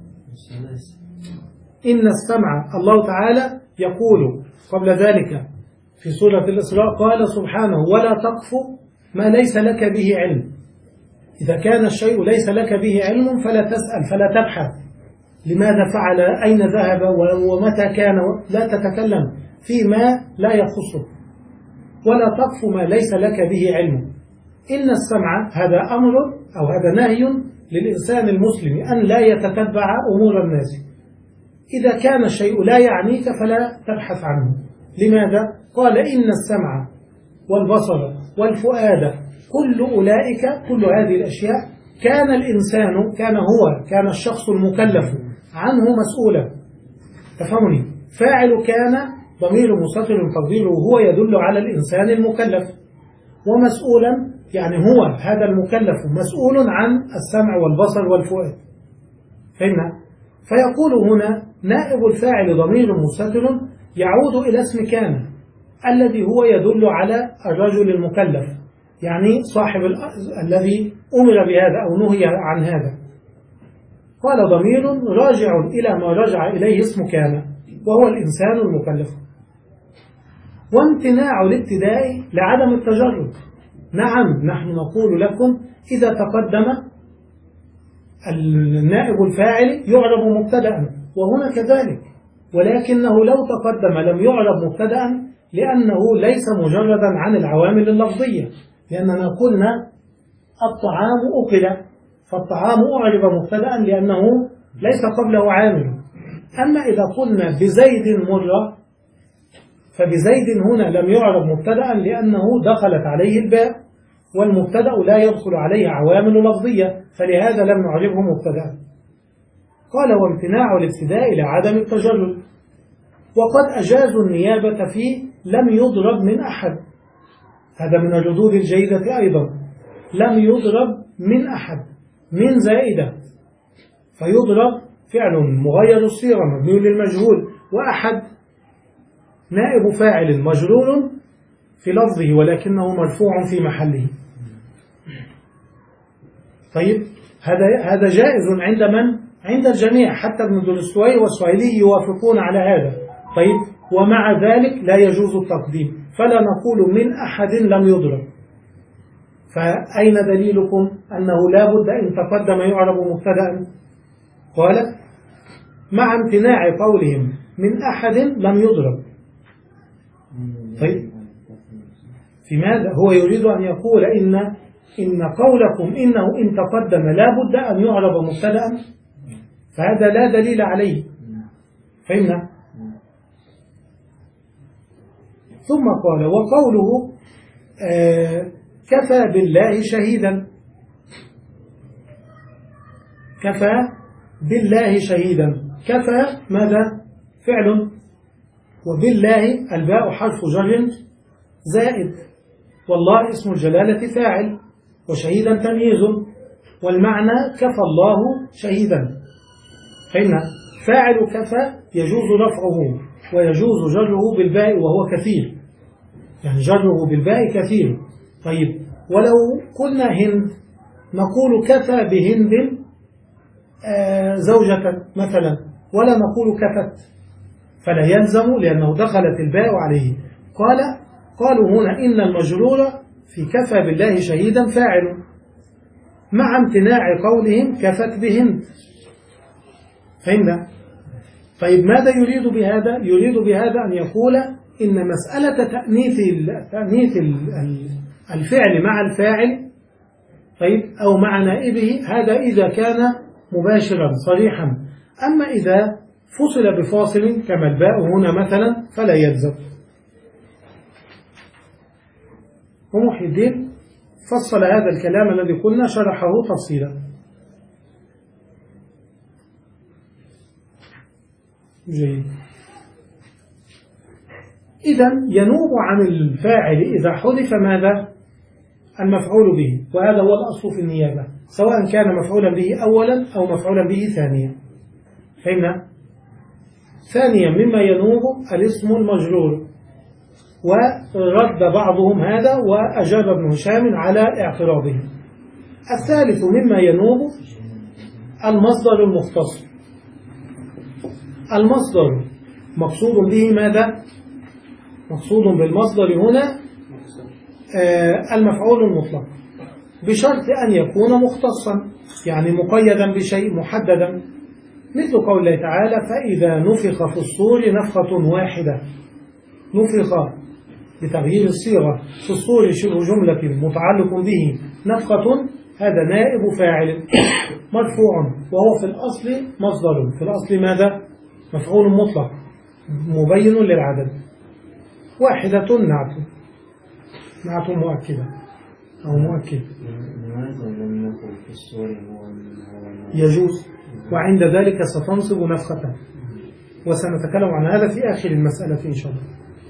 إن السمع، الله تعالى يقول قبل ذلك في سورة الإسراء قال سبحانه ولا تقف ما ليس لك به علم. إذا كان الشيء ليس لك به علم فلا تسأل، فلا تبحث لماذا فعل، أين ذهب، ومتى كان، لا تتكلم فيما لا يخصك. ولا تقف ما ليس لك به علم. إن السمع هذا أمر أو هذا نهي للإنسان المسلم أن لا يتتبع أمور الناس. إذا كان الشيء لا يعنيك فلا تبحث عنه. لماذا؟ قال إن السمع والبصر والفؤاد كل أولئك، كل هذه الأشياء كان الإنسان، كان هو، كان الشخص المكلف عنه مسؤولا. تفهمني؟ فاعل كان ضمير مستتر تقديره هو يدل على الإنسان المكلف، ومسؤولا يعني هو هذا المكلف مسؤول عن السمع والبصر والفؤاد. فهمنا؟ فيقول هنا نائب الفاعل ضمير مستتر يعود إلى اسم كان الذي هو يدل على الرجل المكلف، يعني صاحب الذي أمر بهذا أو نهي عن هذا. قال ضمير راجع إلى ما رجع إليه اسم كان وهو الإنسان المكلف. وامتناع الابتداء لعدم التجرد. نعم نحن نقول لكم إذا تقدم النائب الفاعل يعرب مبتدأ، وهنا كذلك، ولكنه لو تقدم لم يعرب مبتدأ لأنه ليس مجردا عن العوامل اللفظية، لأننا قلنا الطعام أكل، فالطعام أعرب مبتدأ لأنه ليس قبله عامل. أما إذا قلنا بزيد مرة فبزيد هنا لم يعرب مبتدأ لأنه دخلت عليه الباء، والمبتدأ لا يدخل عليه عوامل لفظية، فلهذا لم نعربه مبتدأ. قال وامتناع الابتداء لعدم التجرد. وقد أجازوا النيابة فيه لم يضرب من أحد، هذا من الردود الجيدة أيضا. لم يضرب من أحد، من زائدة، فيضرب فعل مغير الصيغة مبني للمجهول، وأحد نائب فاعل مجرور في لفظه ولكنه مرفوع في محله. طيب هذا هذا جائز عند من؟ عند الجميع، حتى ابن دولستوي والسويلي يوافقون على هذا. طيب ومع ذلك لا يجوز التقديم، فلا نقول من أحد لم يضرب. فأين دليلكم أنه لا بد إن تقدم يعرب مبتدأ؟ قال مع امتناع قولهم من أحد لم يضرب. طيب في ماذا؟ هو يريد أن يقول إن إن قولكم إنه إن تقدم لا بد أن يعرب مبتدأ، فهذا لا دليل عليه. فهمنا؟ ثم قال وقوله آه كفى بالله شهيدا. كفى بالله شهيدا. كفى ماذا؟ فعل، وبالله الباء حرف جر زائد، والله اسم الجلالة فاعل، وشهيدا تمييز، والمعنى كفى الله شهيدا. فإن فاعل كفى يجوز رفعه ويجوز جره بالباء وهو كثير، يعني جره بالباء كثير. طيب ولو قلنا هند نقول كفى بهند آه زوجة مثلا، ولا نقول كفت، فلا يلزم لأنه دخلت الباء عليه. قال قالوا هنا إن المجرور في كفى بالله شهيدا فاعل، مع امتناع قولهم كفت بهند. فهمنا؟ طيب ماذا يريد بهذا؟ يريد بهذا أن يقول إن مسألة تأنيث تأنيث الفعل مع الفاعل طيب أو مع نائبه هذا إذا كان مباشرا صريحا، أما إذا فصل بفاصل كما الباء هنا مثلا فلا يلزم. ومحي الدين فصل هذا الكلام الذي قلنا شرحه تفصيلا. جيد. إذن ينوب عن الفاعل إذا حذف ماذا؟ المفعول به، وهذا هو الأصل في النيابة سواء كان مفعولا به أولا أو مفعولا به ثانيا. فهمنا؟ ثانيا مما ينوب الاسم المجرور، ورد بعضهم هذا وأجاب ابن هشام على اعتراضه. الثالث مما ينوب المصدر المختص. المصدر مقصود به ماذا؟ مقصود بالمصدر هنا آه المفعول المطلق، بشرط أن يكون مختصا، يعني مقيدا بشيء محددا، مثل قول الله تعالى فإذا نفخ في الصور نفخة واحدة. نفخ بتغيير الصيغة في الصور شبه جملة متعلق به نفخة، هذا نائب فاعل مرفوع، وهو في الأصل مصدر. في الأصل ماذا؟ مفعول مطلق مبين للعدد. واحدة نعت، نعت مؤكدة أو مؤكد. لماذا لم يقل في الصور هو يجوز، وعند ذلك ستنصب نفخة، وسنتكلم عن هذا في آخر المسألة إن شاء الله.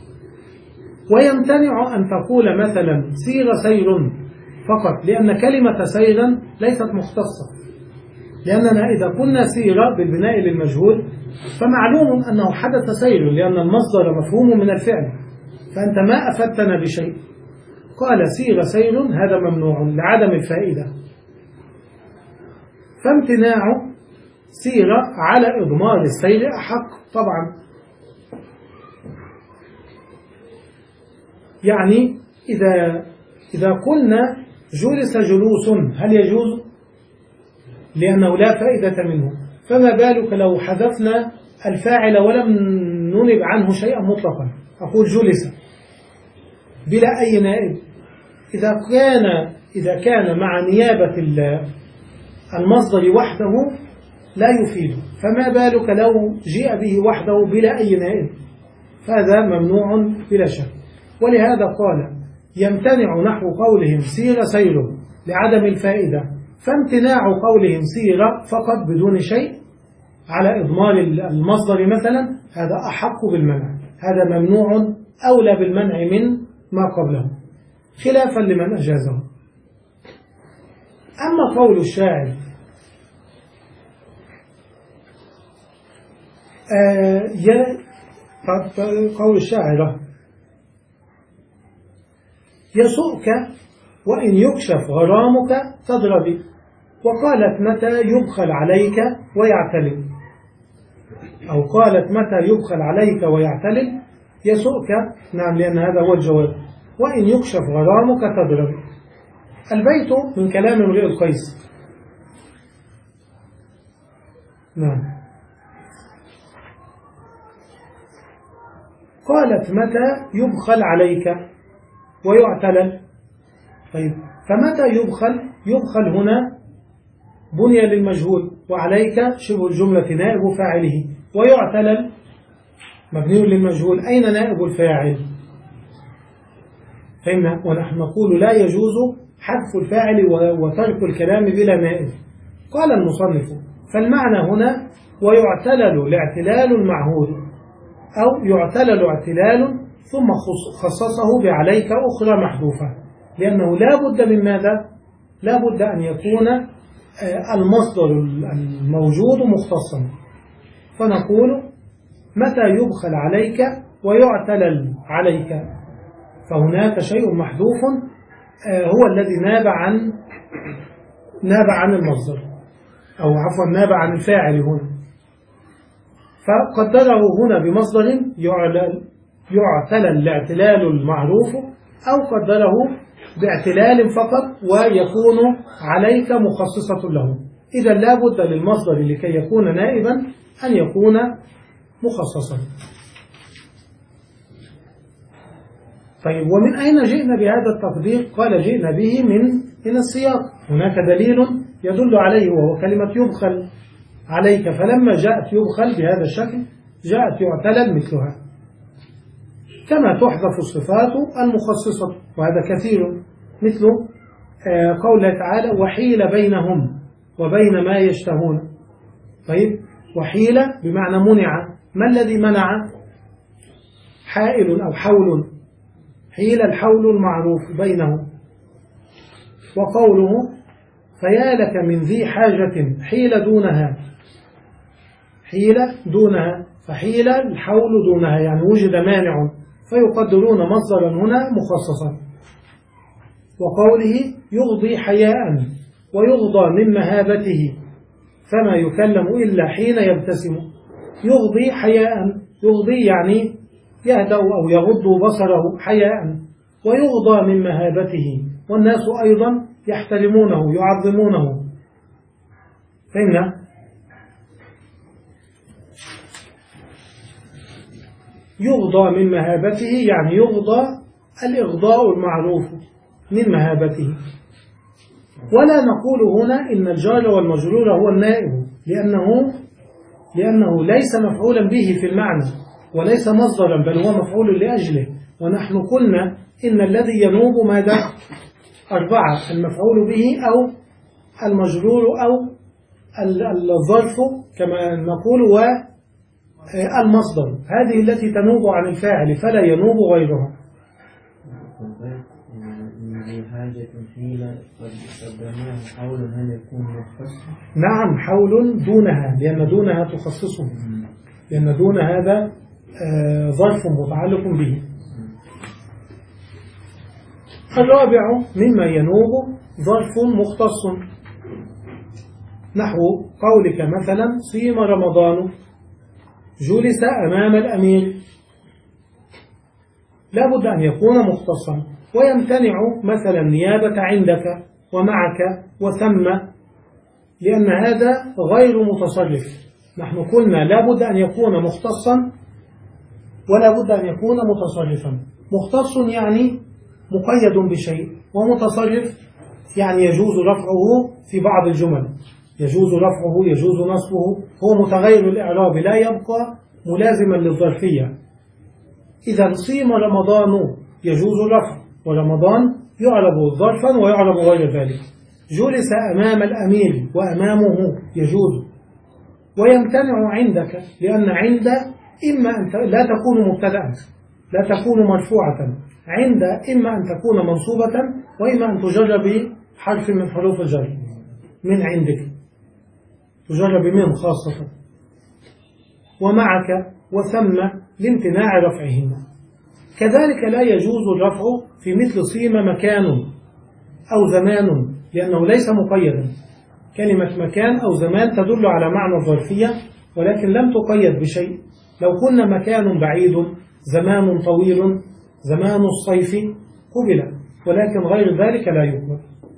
ويمتنع أن تقول مثلا سير سير فقط، لأن كلمة سيرا ليست مختصة، لأننا إذا قلنا سير بالبناء للمجهول فمعلوم أنه حدث سير، لأن المصدر مفهوم من الفعل، فأنت ما أفدتنا بشيء. قال سير سير هذا ممنوع لعدم الفائدة، فامتناع سير على إضمار السير أحق طبعا. يعني إذا إذا قلنا جلس جلوس هل يجوز؟ لأنه لا فائدة منه، فما بالك لو حذفنا الفاعل ولم ننب عنه شيئا مطلقا، أقول جلس بلا أي نائب. إذا كان إذا كان مع نيابة المصدر وحده لا يفيد، فما بالك لو جاء به وحده بلا أي نائب، فهذا ممنوع بلا شك. ولهذا قال يمتنع نحو قولهم سير سير لعدم الفائدة، فامتناع قولهم سير فقط بدون شيء على إضمار المصدر مثلا هذا أحق بالمنع، هذا ممنوع أولى بالمنع من ما قبله، خلافا لمن أجازه. أما قول الشاعر آه يا قول الشاعر يسؤك وإن يكشف غرامك تضربي، وقالت متى يبخل عليك ويعتلم، أو قالت متى يبخل عليك ويعتلم يسؤك، نعم لأن هذا هو الجواب، وإن يكشف غرامك تضربي. البيت من كلام امرئ القيس. نعم. قالت متى يبخل عليك ويعتلل. طيب فمتى يبخل؟ يبخل هنا بني للمجهول، وعليك شبه الجملة نائب فاعله، ويعتلل مبني للمجهول، أين نائب الفاعل؟ فهمنا؟ ونحن نقول لا يجوز حذف الفاعل وترك الكلام بلا نائب. قال المصنف فالمعنى هنا ويعتلل الاعتلال المعهود، أو يعتلل اعتلال ثم خصصه بعليك أخرى محذوفة، لأنه لا بد من ماذا؟ لا بد أن يكون المصدر الموجود مختصا، فنقول متى يبخل عليك ويعتلل عليك، فهناك شيء محذوف هو الذي ناب عن ناب عن المصدر، أو عفوا ناب عن الفاعل هنا، فقدره هنا بمصدر يعتلل الاعتلال المعروف، أو قدره باعتلال فقط ويكون عليك مخصصة له. إذا لا بد للمصدر لكي يكون نائبا أن يكون مخصصا. طيب ومن أين جئنا بهذا التقدير؟ قال جئنا به من من السياق، هناك دليل يدل عليه وهو كلمة يبخل عليك، فلما جاءت يبخل بهذا الشكل جاءت يعتلل مثلها، كما تحذف الصفات المخصصة، وهذا كثير، مثل قوله تعالى وحيل بينهم وبين ما يشتهون. طيب وحيل بمعنى منع، ما الذي منع؟ حائل أو حول، حيل الحول المعروف بينهم، وقوله فيا لك من ذي حاجة حيل دونها، حيل دونها، فحيل الحول دونها يعني وجد مانع، فيقدرون مصدرا هنا مخصصا. وقوله يغضي حياء ويغضى من مهابته فما يكلم إلا حين يبتسم. يغضي حياء، يغضي يعني يهدأ أو يغض بصره حياء، ويغضى من مهابته، والناس أيضا يحترمونه يعظمونه. فإن يغضى من مهابته يعني يغضى الإغضاء المعروف من مهابته. ولا نقول هنا إن الجار والمجرور هو النائب، لأنه لأنه ليس مفعولا به في المعنى وليس مصدرا، بل هو مفعول لأجله. ونحن قلنا إن الذي ينوب ماذا؟ أربعة: المفعول به أو المجرور أو الظرف كما نقول والمصدر، هذه التي تنوب عن الفاعل فلا ينوب غيرها. حاجة حيلة قدمناه حول هل يكون مخصص؟ نعم، حول دونها، لأن دونها تخصصه، لأن دون هذا ظرف متعلق به. الرابع مما ينوب ظرف مختص، نحو قولك مثلا صيم رمضان، جلس أمام الأمير، لا بد أن يكون مختصا. ويمتنع مثلا نيابة عندك ومعك وثم، لأن هذا غير متصرف. نحن قلنا لا بد أن يكون مختصا ولا بد أن يكون متصرفا. مختص يعني مقيد بشيء، ومتصرف يعني يجوز رفعه في بعض الجمل، يجوز رفعه يجوز نصبه، هو متغير الإعراب لا يبقى ملازما للظرفية. إذا صيم رمضان يجوز الرفع، ورمضان يعرب ظرفا ويعرب غير ذلك. جلس أمام الأمير وأمامه يجوز. ويمتنع عندك، لأن عند إما أن لا تكون مبتدأ لا تكون مرفوعة، عند إما أن تكون منصوبة وإما أن تجر بحرف من حروف الجر، من عندك تجر بمن خاصة. ومعك وثم لامتناع رفعهما. كذلك لا يجوز الرفع في مثل صيم مكان أو زمان، لأنه ليس مقيدا. كلمة مكان أو زمان تدل على معنى الظرفية ولكن لم تقيد بشيء. لو كنا مكان بعيد، زمان طويل، زمان الصيف قبل، ولكن غير ذلك لا يقبل.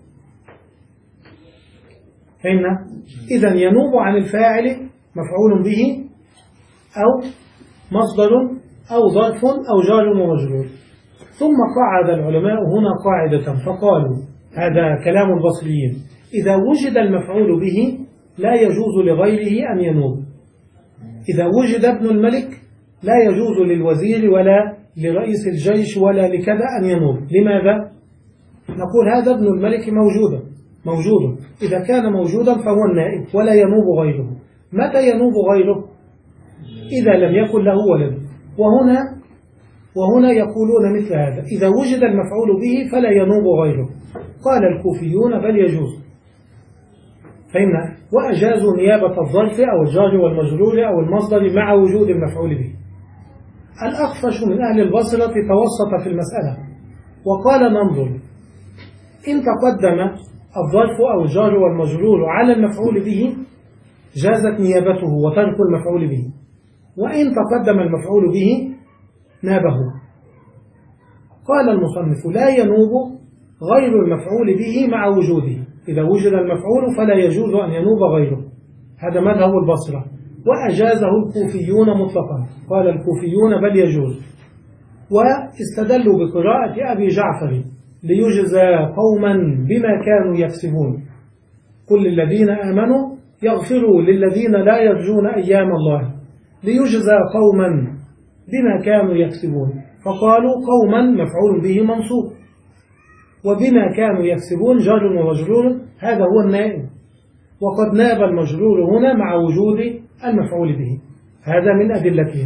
فهمنا؟ إذن ينوب عن الفاعل مفعول به أو مصدر أو ظرف أو جار ومجرور. ثم قعد العلماء هنا قاعدة فقالوا، هذا كلام البصريين: إذا وجد المفعول به لا يجوز لغيره أن ينوب. إذا وجد ابن الملك لا يجوز للوزير ولا لرئيس الجيش ولا لكذا أن ينوب. لماذا؟ نقول هذا ابن الملك موجود موجود إذا كان موجودا فهو النائب ولا ينوب غيره. متى ينوب غيره؟ إذا لم يكن له ولد. وهنا وهنا يقولون مثل هذا: إذا وجد المفعول به فلا ينوب غيره. قال الكوفيون بل يجوز. فهمنا؟ وأجازوا نيابة الظرف أو الجار والمجرور أو المصدر مع وجود المفعول به. الأخفش من أهل البصرة توسط في المسألة وقال: ننظر، إن تقدم الظرف أو الجار والمجرور على المفعول به جازت نيابته وترك المفعول به، وإن تقدم المفعول به نابه. قال المصنف: لا ينوب غير المفعول به مع وجوده. إذا وجد المفعول فلا يجوز أن ينوب غيره. هذا مذهب البصرة، وأجازه الكوفيون مطلقا. قال الكوفيون بل يجوز. واستدلوا بقراءة أبي جعفر: ليجزى قوما بما كانوا يكسبون، قل للذين آمنوا يغفروا للذين لا يرجون أيام الله، ليجزى قوما بما كانوا يكسبون. فقالوا قوما مفعول به منصوب، وبما كانوا يكسبون جار ومجرور، هذا هو النائب. وقد ناب المجرور هنا مع وجود المفعول به، هذا من أدلتهم.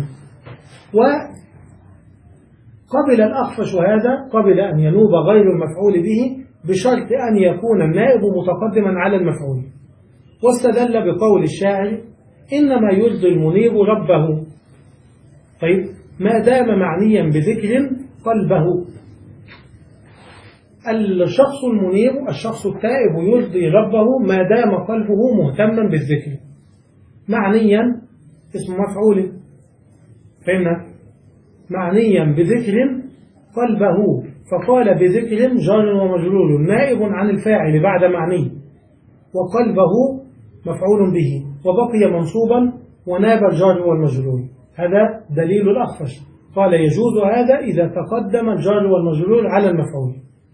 وقبل الأخفش هذا، قبل أن ينوب غير المفعول به بشرط أن يكون النائب متقدما على المفعول. واستدل بقول الشاعر إنما يرضي المنيب ربه. طيب ما دام معنيا بذكر قلبه. الشخص المنيب الشخص التائب يرضي ربه ما دام قلبه مهتما بالذكر. معنيا اسم مفعول، فهمنا؟ معنيا بذكر قلبه، فقال بذكر جار ومجرور نائب عن الفاعل بعد معني، وقلبه مفعول به وبقي منصوبا وناب الجار والمجرور. هذا دليل الأخفش، قال يجوز هذا إذا تقدم الجار والمجرور على المفعول.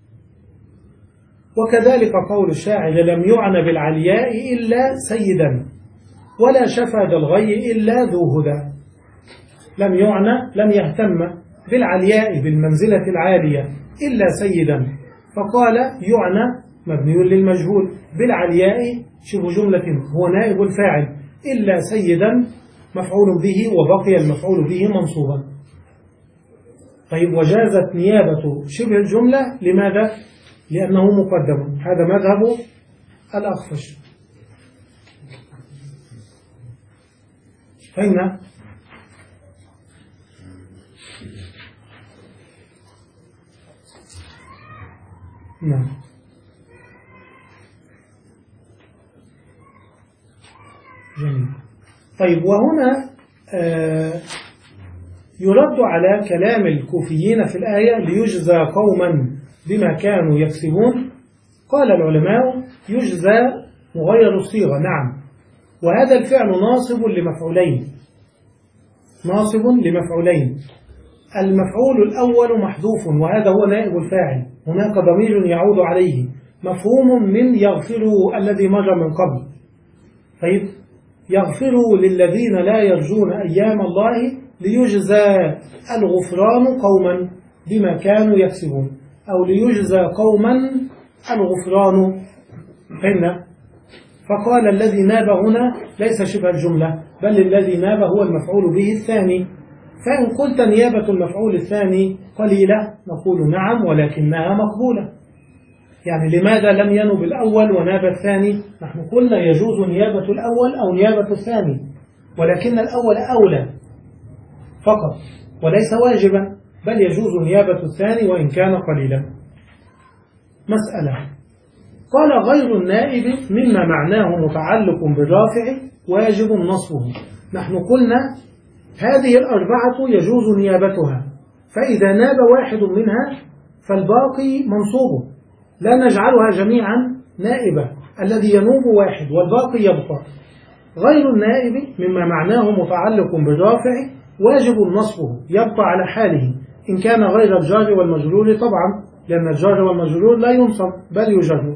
وكذلك قول الشاعر لم يعنى بالعلياء إلا سيدا ولا شفى ذا الغي إلا ذو هدى. لم يعنى لم يهتم بالعلياء بالمنزلة العالية إلا سيدا، فقال يعنى مبني للمجهول بالعلياء شبه جملة هو نائب الفاعل إلا سيدا مفعول به وبقي المفعول به منصوبا. طيب وجازت نيابة شبه الجملة لماذا؟ لأنه مقدم. هذا مذهب الأخفش. فهمنا؟ نعم. جميل. طيب وهنا آه يرد على كلام الكوفيين في الآية ليجزى قوما بما كانوا يكسبون. قال العلماء يجزى مغير الصيغة، نعم، وهذا الفعل ناصب لمفعولين ناصب لمفعولين المفعول الأول محذوف وهذا هو نائب الفاعل، هناك ضمير يعود عليه مفهوم من يغفروا الذي مر من قبل. طيب يغفروا للذين لا يرجون أيام الله ليجزى الغفران قوما بما كانوا يكسبون، أو ليجزى قوما الغفران. فهمنا؟ فقال الذي ناب هنا ليس شبه الجملة، بل الذي ناب هو المفعول به الثاني. فإن قلت نيابة المفعول الثاني قليلة نقول نعم ولكنها مقبولة. يعني لماذا لم ينب الأول وناب الثاني؟ نحن قلنا يجوز نيابة الأول أو نيابة الثاني، ولكن الأول أولى فقط وليس واجبا، بل يجوز نيابة الثاني وإن كان قليلا. مسألة. قال غير النائب مما معناه متعلق بالرافع واجب نصبه. نحن قلنا هذه الأربعة يجوز نيابتها، فإذا ناب واحد منها فالباقي منصوبه، لا نجعلها جميعا نائبة، الذي ينوب واحد والباقي يبقى. غير النائب مما معناه متعلق بالرافع واجب نصبه، يبقى على حاله إن كان غير الجار والمجرور طبعا، لأن الجار والمجرور لا ينصب بل يجر.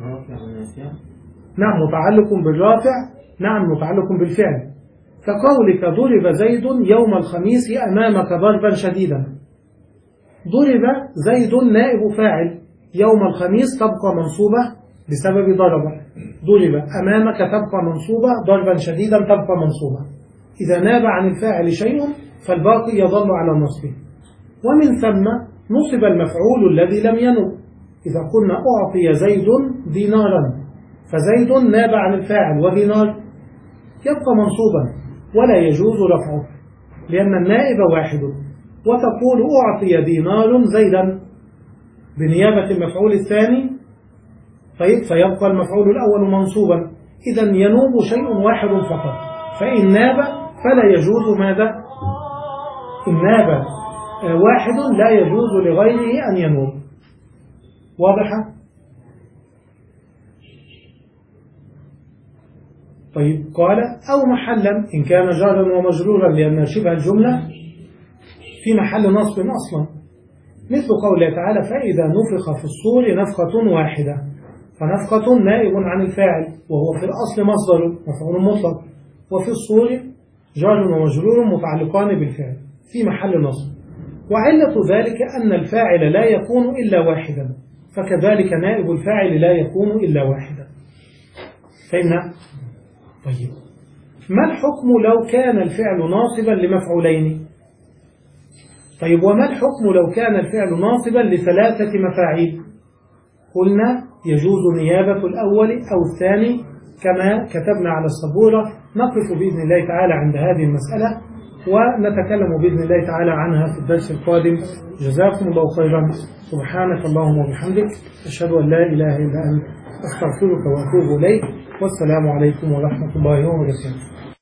نعم متعلق بالرافع، نعم متعلق بالفعل، كقولك ضرب زيد يوم الخميس أمامك ضربا شديدا. ضرب زيد نائب فاعل، يوم الخميس تبقى منصوبة بسبب ضرب. ضرب أمامك تبقى منصوبة، ضربا شديدا تبقى منصوبة. إذا ناب عن الفاعل شيء فالباقي يظل على النصب. ومن ثم نصب المفعول الذي لم ينب. إذا قلنا أعطي زيد دينارا فزيد ناب عن الفاعل ودينار يبقى منصوبا ولا يجوز رفعه لأن النائب واحد. وتقول أعطي دينار زيدا بنيابة المفعول الثاني، طيب فيبقى المفعول الأول منصوبا. إذا ينوب شيء واحد فقط، فإن ناب فلا يجوز ماذا؟ إن ناب واحد لا يجوز لغيره أن ينوب. واضحة؟ طيب قال أو محلا إن كان جارا ومجرورا، لأن شبه الجملة في محل نصب أصلا، مثل قوله تعالى فإذا نفخ في الصور نفخة واحدة، فنفخة نائب عن الفاعل وهو في الأصل مصدر مفعول مطلق، وفي الصور جار ومجرور متعلقان بالفعل في محل نصب. وعلة ذلك أن الفاعل لا يكون إلا واحدا، فكذلك نائب الفاعل لا يكون إلا واحدا. فهمنا؟ طيب ما الحكم لو كان الفعل ناصبا لمفعولين؟ طيب وما الحكم لو كان الفعل ناصبا لثلاثة مفاعيل؟ قلنا يجوز نيابة الأول أو الثاني كما كتبنا على السبورة. نقف بإذن الله تعالى عند هذه المسألة ونتكلم بإذن الله تعالى عنها في الدرس القادم. جزاكم الله خيرا. سبحانك اللهم وبحمدك أشهد أن لا إله إلا أنت أستغفرك وأتوب إليك. والسلام عليكم ورحمة الله وبركاته.